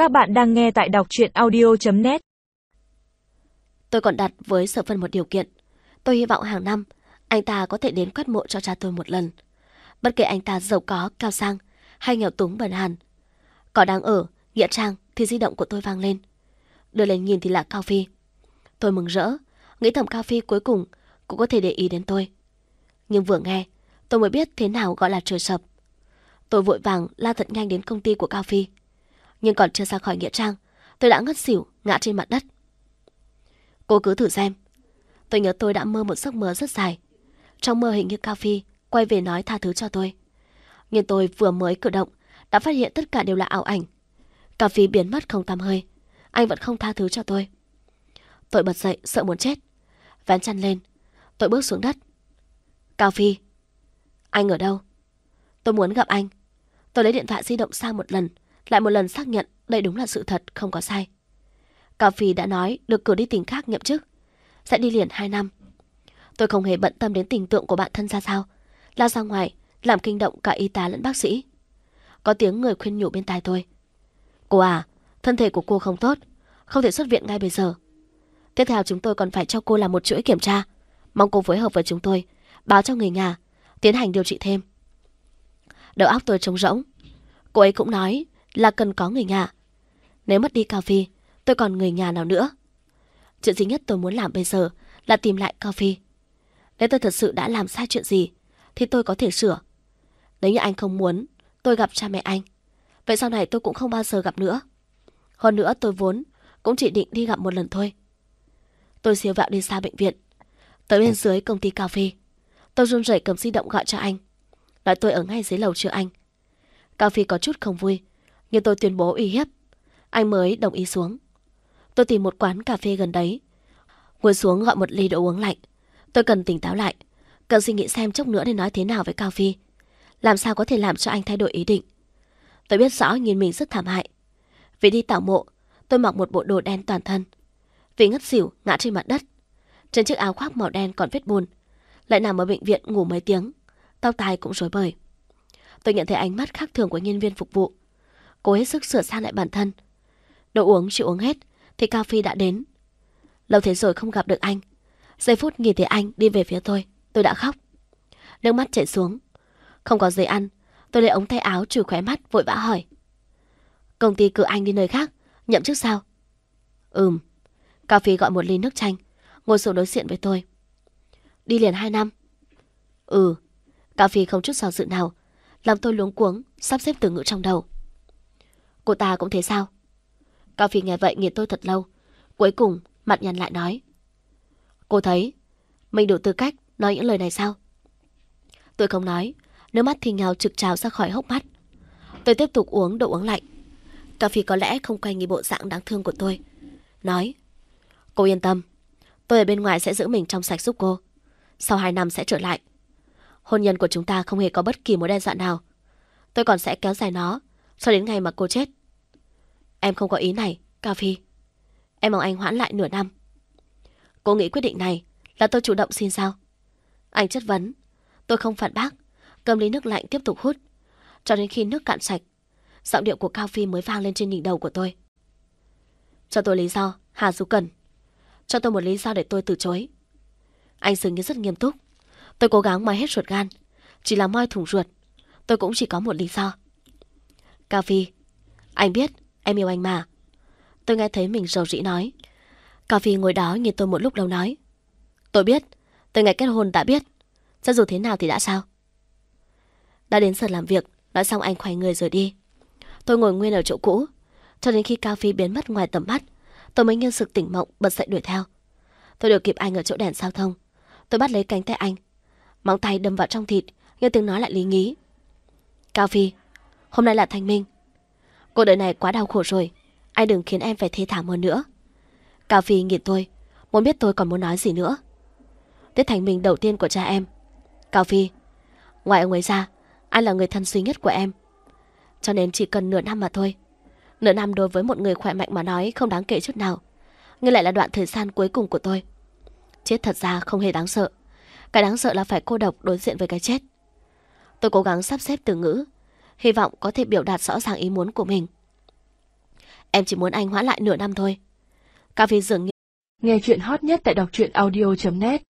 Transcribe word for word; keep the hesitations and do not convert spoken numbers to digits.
Các bạn đang nghe tại đọc truyện audio chấm net. Tôi còn đặt với Sở Vân một điều kiện. Tôi hy vọng hàng năm anh ta có thể đến quét mộ cho cha tôi một lần. Bất kể anh ta giàu có, cao sang hay nghèo túng bần hàn. Có đang ở nghĩa trang thì di động của tôi vang lên. Đưa lên nhìn thì là Cao Phi. Tôi mừng rỡ, nghĩ thầm Cao Phi cuối cùng cũng có thể để ý đến tôi. Nhưng vừa nghe, tôi mới biết thế nào gọi là trời sập. Tôi vội vàng lao thật nhanh đến công ty của Cao Phi. Nhưng còn chưa ra khỏi nghĩa trang, tôi đã ngất xỉu, ngã trên mặt đất. Cô cứ thử xem. Tôi nhớ tôi đã mơ một giấc mơ rất dài. Trong mơ hình như Cao Phi quay về nói tha thứ cho tôi. Nhưng tôi vừa mới cử động đã phát hiện tất cả đều là ảo ảnh. Cao Phi biến mất không tăm hơi. Anh vẫn không tha thứ cho tôi. Tôi bật dậy sợ muốn chết. Vén chăn lên, tôi bước xuống đất. Cao Phi, anh ở đâu? Tôi muốn gặp anh. Tôi lấy điện thoại di động sang một lần, lại một lần xác nhận đây đúng là sự thật, không có sai. Cao Phi đã nói được cử đi tỉnh khác nhậm chức, sẽ đi liền hai năm. Tôi không hề bận tâm đến tình tượng của bạn thân ra sao, lao ra ngoài làm kinh động cả y tá lẫn bác sĩ. Có tiếng người khuyên nhủ bên tai tôi. Cô à, thân thể của cô không tốt, không thể xuất viện ngay bây giờ. Tiếp theo chúng tôi còn phải cho cô làm một chuỗi kiểm tra. Mong cô phối hợp với chúng tôi, báo cho người nhà, tiến hành điều trị thêm. Đầu óc tôi trống rỗng. Cô ấy cũng nói là cần có người nhà. Nếu mất đi Cao Phi, tôi còn người nhà nào nữa? Chuyện duy nhất tôi muốn làm bây giờ là tìm lại Cao Phi. Nếu tôi thật sự đã làm sai chuyện gì thì tôi có thể sửa. Nếu như anh không muốn tôi gặp cha mẹ anh, vậy sau này tôi cũng không bao giờ gặp nữa. Hơn nữa tôi vốn cũng chỉ định đi gặp một lần thôi. Tôi siêu vẹo đi xa bệnh viện, tới bên dưới công ty Cao Phi. Tôi run rẩy cầm di động gọi cho anh, nói tôi ở ngay dưới lầu chờ anh. Cao Phi có chút không vui, nhưng tôi tuyên bố uy hiếp, anh mới đồng ý xuống. Tôi tìm một quán cà phê gần đấy, ngồi xuống gọi một ly đồ uống lạnh. Tôi cần tỉnh táo lại, cần suy nghĩ xem chốc nữa nên nói thế nào với Cao Phi, làm sao có thể làm cho anh thay đổi ý định. Tôi biết rõ nhìn mình rất thảm hại. Vì đi tảo mộ, tôi mặc một bộ đồ đen toàn thân. Vì ngất xỉu ngã trên mặt đất, trên chiếc áo khoác màu đen còn vết bùn, lại nằm ở bệnh viện ngủ mấy tiếng, tóc tai cũng rối bời. Tôi nhận thấy ánh mắt khác thường của nhân viên phục vụ. Cô hết sức sửa sang lại bản thân. Đồ uống chịu uống hết thì Cao Phi đã đến. Lâu thế rồi không gặp được anh. Giây phút nhìn thấy anh đi về phía tôi, tôi đã khóc. Nước mắt chảy xuống. Không có giấy ăn, tôi lấy ống tay áo chùi khóe mắt vội vã hỏi. Công ty cử anh đi nơi khác, nhậm chức sao? Ừm. Cao Phi gọi một ly nước chanh, ngồi xuống đối diện với tôi. Đi liền hai năm. Ừ. Cao Phi không chút do dự nào, làm tôi luống cuống sắp xếp từ ngữ trong đầu. Cô ta cũng thế sao? Cao Phi nghe vậy nhìn tôi thật lâu, cuối cùng mặt nhăn lại nói. Cô thấy mình đủ tư cách nói những lời này sao? Tôi không nói, nước mắt thì ngào trực trào ra khỏi hốc mắt. Tôi tiếp tục uống đồ uống lạnh. Cao Phi có lẽ không quay nghĩ bộ dạng đáng thương của tôi, nói. Cô yên tâm, tôi ở bên ngoài sẽ giữ mình trong sạch giúp cô. Sau hai năm sẽ trở lại. Hôn nhân của chúng ta không hề có bất kỳ mối đe dọa nào. Tôi còn sẽ kéo dài nó cho đến ngày mà cô chết. Em không có ý này, Cao Phi. Em mong anh hoãn lại nửa năm. Cô nghĩ quyết định này là tôi chủ động xin sao? Anh chất vấn. Tôi không phản bác, cầm ly nước lạnh tiếp tục hút, cho đến khi nước cạn sạch, giọng điệu của Cao Phi mới vang lên trên đỉnh đầu của tôi. Cho tôi lý do, Hà Du Cần. Cho tôi một lý do để tôi từ chối. Anh dường như rất nghiêm túc. Tôi cố gắng moi hết ruột gan, chỉ là moi thủng ruột. Tôi cũng chỉ có một lý do. Cao Phi, anh biết em yêu anh mà. Tôi nghe thấy mình rầu rĩ nói. Cao Phi ngồi đó nhìn tôi một lúc lâu nói. Tôi biết, từ ngày kết hôn đã biết. Cho dù thế nào thì đã sao? Đã đến giờ làm việc, nói xong anh khoanh người rời đi. Tôi ngồi nguyên ở chỗ cũ, cho đến khi Cao Phi biến mất ngoài tầm mắt, tôi mới như sực tỉnh mộng bật dậy đuổi theo. Tôi đuổi kịp anh ở chỗ đèn giao thông. Tôi bắt lấy cánh tay anh, móng tay đâm vào trong thịt, nhưng tiếng nói lại lý nhí. Cao Phi, hôm nay là thanh minh. Cuộc đời này quá đau khổ rồi, anh đừng khiến em phải thê thảm hơn nữa. Cao Phi nhìn tôi, muốn biết tôi còn muốn nói gì nữa. Tết thanh minh đầu tiên của cha em. Cao Phi, ngoài ông ấy ra, anh là người thân duy nhất của em. Cho nên chỉ cần nửa năm mà thôi. Nửa năm đối với một người khỏe mạnh mà nói không đáng kể chút nào, nhưng lại là đoạn thời gian cuối cùng của tôi. Chết thật ra không hề đáng sợ. Cái đáng sợ là phải cô độc đối diện với cái chết. Tôi cố gắng sắp xếp từ ngữ, hy vọng có thể biểu đạt rõ ràng ý muốn của mình. Em chỉ muốn anh hoãn lại nửa năm thôi. Cao Phi dường như Nghe chuyện hot nhất tại đọc truyện audio chấm net